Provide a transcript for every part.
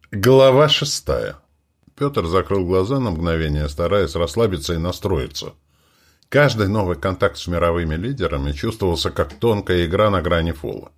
Глава 6. Петр закрыл глаза на мгновение, стараясь расслабиться и настроиться. Каждый новый контакт с мировыми лидерами чувствовался как тонкая игра на грани фола.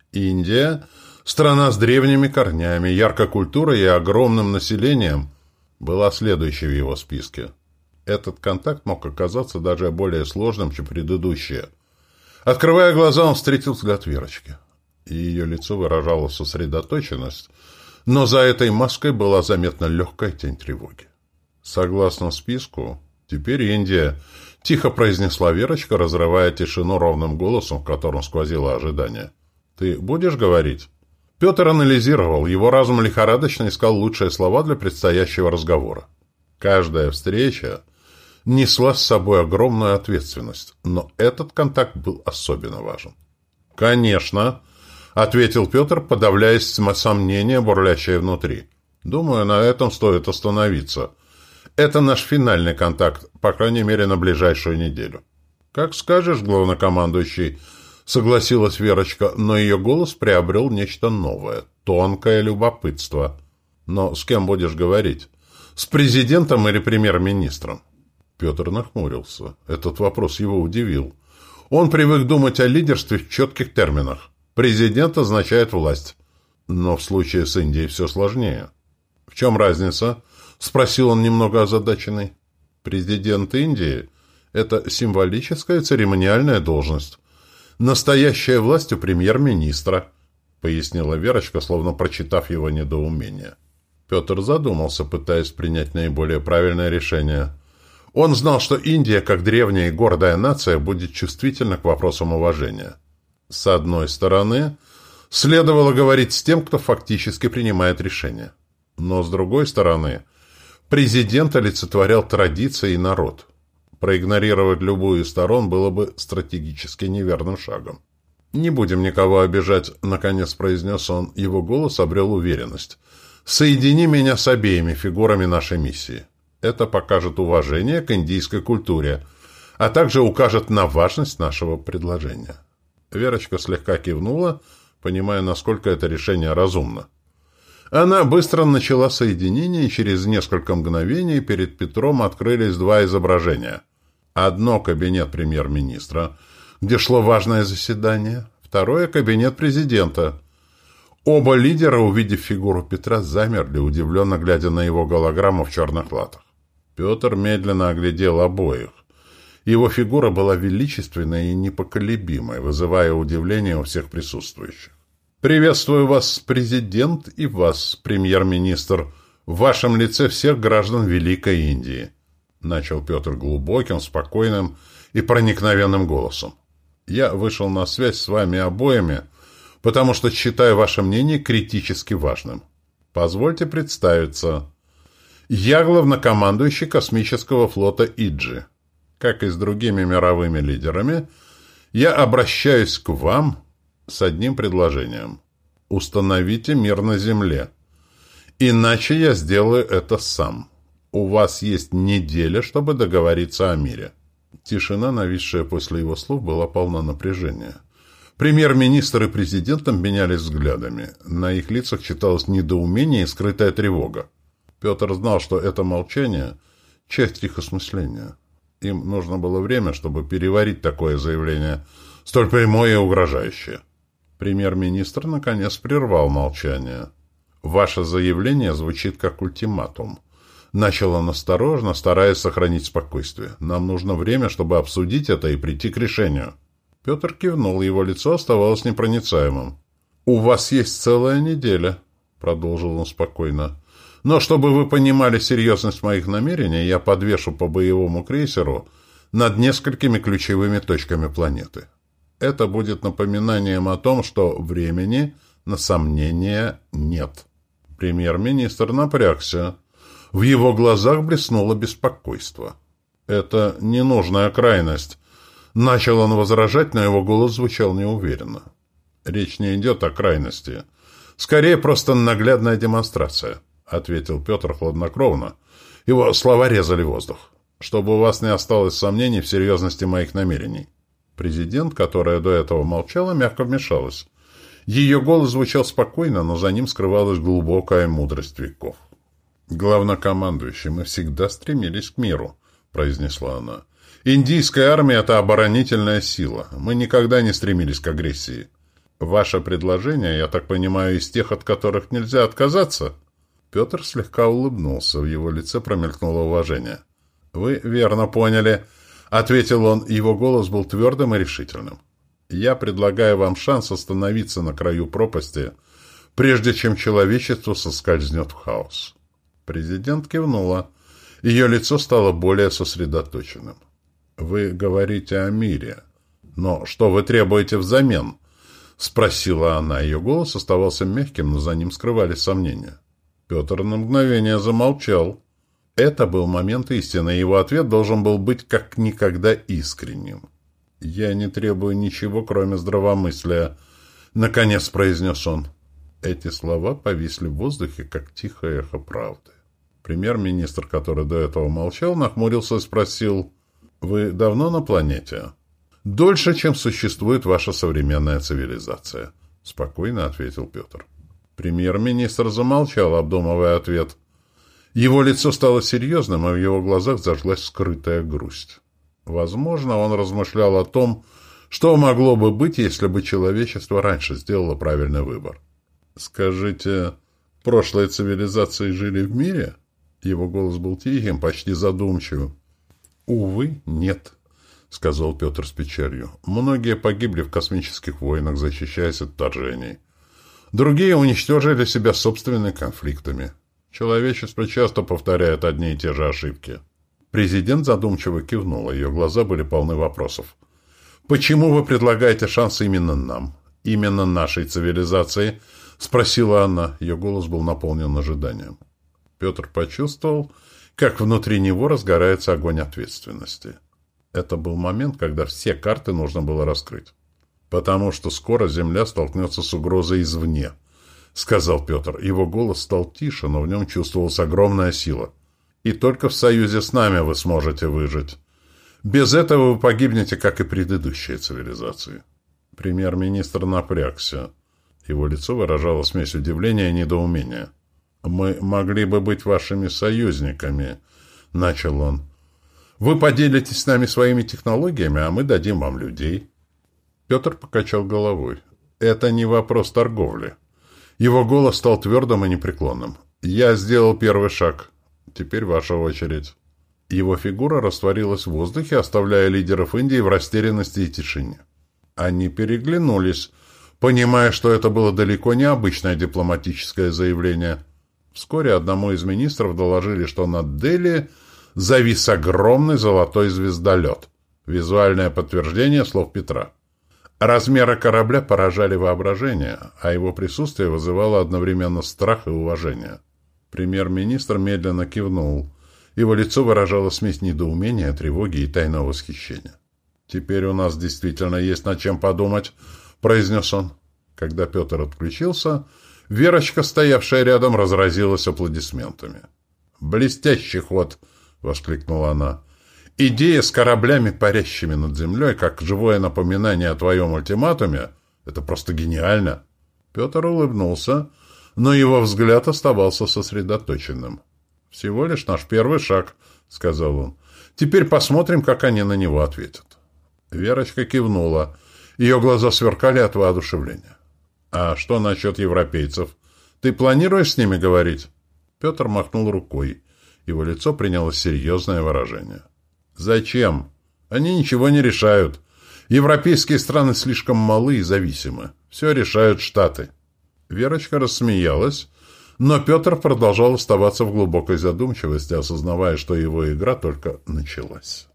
Индия – страна с древними корнями, яркой культурой и огромным населением – была следующей в его списке. Этот контакт мог оказаться даже более сложным, чем предыдущие. Открывая глаза, он встретил взгляд Верочки. Ее лицо выражало сосредоточенность, но за этой маской была заметна легкая тень тревоги. «Согласно списку, теперь Индия», — тихо произнесла Верочка, разрывая тишину ровным голосом, в котором сквозило ожидание. «Ты будешь говорить?» Петр анализировал, его разум лихорадочно искал лучшие слова для предстоящего разговора. Каждая встреча несла с собой огромную ответственность, но этот контакт был особенно важен. «Конечно», — ответил Петр, подавляясь сомнения, бурлящие внутри. «Думаю, на этом стоит остановиться. Это наш финальный контакт, по крайней мере, на ближайшую неделю». «Как скажешь, главнокомандующий», — согласилась Верочка, но ее голос приобрел нечто новое, тонкое любопытство. «Но с кем будешь говорить? С президентом или премьер-министром?» Петр нахмурился. Этот вопрос его удивил. Он привык думать о лидерстве в четких терминах. Президент означает власть. Но в случае с Индией все сложнее. «В чем разница?» — спросил он немного озадаченный. «Президент Индии — это символическая церемониальная должность. Настоящая власть у премьер-министра», — пояснила Верочка, словно прочитав его недоумение. Петр задумался, пытаясь принять наиболее правильное решение. Он знал, что Индия, как древняя и гордая нация, будет чувствительна к вопросам уважения. С одной стороны, следовало говорить с тем, кто фактически принимает решения. Но с другой стороны, президент олицетворял традиции и народ. Проигнорировать любую из сторон было бы стратегически неверным шагом. «Не будем никого обижать», — наконец произнес он. Его голос обрел уверенность. «Соедини меня с обеими фигурами нашей миссии. Это покажет уважение к индийской культуре, а также укажет на важность нашего предложения». Верочка слегка кивнула, понимая, насколько это решение разумно. Она быстро начала соединение, и через несколько мгновений перед Петром открылись два изображения. Одно — кабинет премьер-министра, где шло важное заседание, второе — кабинет президента. Оба лидера, увидев фигуру Петра, замерли, удивленно глядя на его голограмму в черных латах. Петр медленно оглядел обоих. Его фигура была величественной и непоколебимой, вызывая удивление у всех присутствующих. «Приветствую вас, президент, и вас, премьер-министр, в вашем лице всех граждан Великой Индии», — начал Петр глубоким, спокойным и проникновенным голосом. «Я вышел на связь с вами обоими, потому что считаю ваше мнение критически важным. Позвольте представиться. Я главнокомандующий космического флота Иджи. Как и с другими мировыми лидерами, я обращаюсь к вам с одним предложением. Установите мир на Земле. Иначе я сделаю это сам. У вас есть неделя, чтобы договориться о мире». Тишина, нависшая после его слов, была полна напряжения. Премьер-министр и президент обменялись взглядами. На их лицах читалось недоумение и скрытая тревога. Петр знал, что это молчание – часть их осмысления. Им нужно было время, чтобы переварить такое заявление, столь прямое и угрожающее. Премьер-министр, наконец, прервал молчание. «Ваше заявление звучит как ультиматум». Начал он осторожно, стараясь сохранить спокойствие. «Нам нужно время, чтобы обсудить это и прийти к решению». Петр кивнул, его лицо оставалось непроницаемым. «У вас есть целая неделя», — продолжил он спокойно. «Но чтобы вы понимали серьезность моих намерений, я подвешу по боевому крейсеру над несколькими ключевыми точками планеты. Это будет напоминанием о том, что времени на сомнения нет». Премьер-министр напрягся. В его глазах блеснуло беспокойство. «Это ненужная крайность». Начал он возражать, но его голос звучал неуверенно. «Речь не идет о крайности. Скорее, просто наглядная демонстрация», — ответил Петр хладнокровно. Его слова резали воздух. «Чтобы у вас не осталось сомнений в серьезности моих намерений». Президент, которая до этого молчала, мягко вмешалась. Ее голос звучал спокойно, но за ним скрывалась глубокая мудрость веков. «Главнокомандующий, мы всегда стремились к миру», — произнесла она. «Индийская армия — это оборонительная сила. Мы никогда не стремились к агрессии. Ваше предложение, я так понимаю, из тех, от которых нельзя отказаться?» Петр слегка улыбнулся, в его лице промелькнуло уважение. «Вы верно поняли», — ответил он, его голос был твердым и решительным. «Я предлагаю вам шанс остановиться на краю пропасти, прежде чем человечество соскользнет в хаос». Президент кивнула. Ее лицо стало более сосредоточенным. «Вы говорите о мире. Но что вы требуете взамен?» — спросила она. Ее голос оставался мягким, но за ним скрывались сомнения. Петр на мгновение замолчал. Это был момент истины, и его ответ должен был быть как никогда искренним. «Я не требую ничего, кроме здравомыслия», — наконец произнес он. Эти слова повисли в воздухе, как тихое эхо правды. Премьер-министр, который до этого молчал, нахмурился и спросил: «Вы давно на планете?» «Дольше, чем существует ваша современная цивилизация», — спокойно ответил Петр. Премьер-министр замолчал, обдумывая ответ. Его лицо стало серьезным, и в его глазах зажглась скрытая грусть. Возможно, он размышлял о том, что могло бы быть, если бы человечество раньше сделало правильный выбор. «Скажите, прошлые цивилизации жили в мире?» Его голос был тихим, почти задумчивым. «Увы, нет», — сказал Петр с печалью. «Многие погибли в космических войнах, защищаясь от вторжений. Другие уничтожили себя собственными конфликтами. Человечество часто повторяет одни и те же ошибки». Президент задумчиво кивнул, ее глаза были полны вопросов. «Почему вы предлагаете шанс именно нам? Именно нашей цивилизации?» — спросила она. Ее голос был наполнен ожиданием. Петр почувствовал, как внутри него разгорается огонь ответственности. Это был момент, когда все карты нужно было раскрыть. «Потому что скоро Земля столкнется с угрозой извне», — сказал Петр. Его голос стал тише, но в нем чувствовалась огромная сила. «И только в союзе с нами вы сможете выжить. Без этого вы погибнете, как и предыдущие цивилизации». Премьер-министр напрягся. Его лицо выражало смесь удивления и недоумения. «Мы могли бы быть вашими союзниками», — начал он. «Вы поделитесь с нами своими технологиями, а мы дадим вам людей». Петр покачал головой. «Это не вопрос торговли». Его голос стал твердым и непреклонным. «Я сделал первый шаг. Теперь ваша очередь». Его фигура растворилась в воздухе, оставляя лидеров Индии в растерянности и тишине. Они переглянулись, понимая, что это было далеко не обычное дипломатическое заявление. Вскоре одному из министров доложили, что над Дели завис огромный золотой звездолет. Визуальное подтверждение слов Петра. Размеры корабля поражали воображение, а его присутствие вызывало одновременно страх и уважение. Премьер-министр медленно кивнул. Его лицо выражало смесь недоумения, тревоги и тайного восхищения. «Теперь у нас действительно есть над чем подумать», — произнес он. Когда Петр отключился, Верочка, стоявшая рядом, разразилась аплодисментами. «Блестящий ход!» — воскликнула она. «Идея с кораблями, парящими над землей, как живое напоминание о твоем ультиматуме, это просто гениально!» Петр улыбнулся, но его взгляд оставался сосредоточенным. «Всего лишь наш первый шаг», — сказал он. «Теперь посмотрим, как они на него ответят». Верочка кивнула. Ее глаза сверкали от воодушевления. «А что насчет европейцев? Ты планируешь с ними говорить?» Петр махнул рукой. Его лицо приняло серьезное выражение. «Зачем? Они ничего не решают. Европейские страны слишком малы и зависимы. Все решают Штаты». Верочка рассмеялась, но Петр продолжал оставаться в глубокой задумчивости, осознавая, что его игра только началась.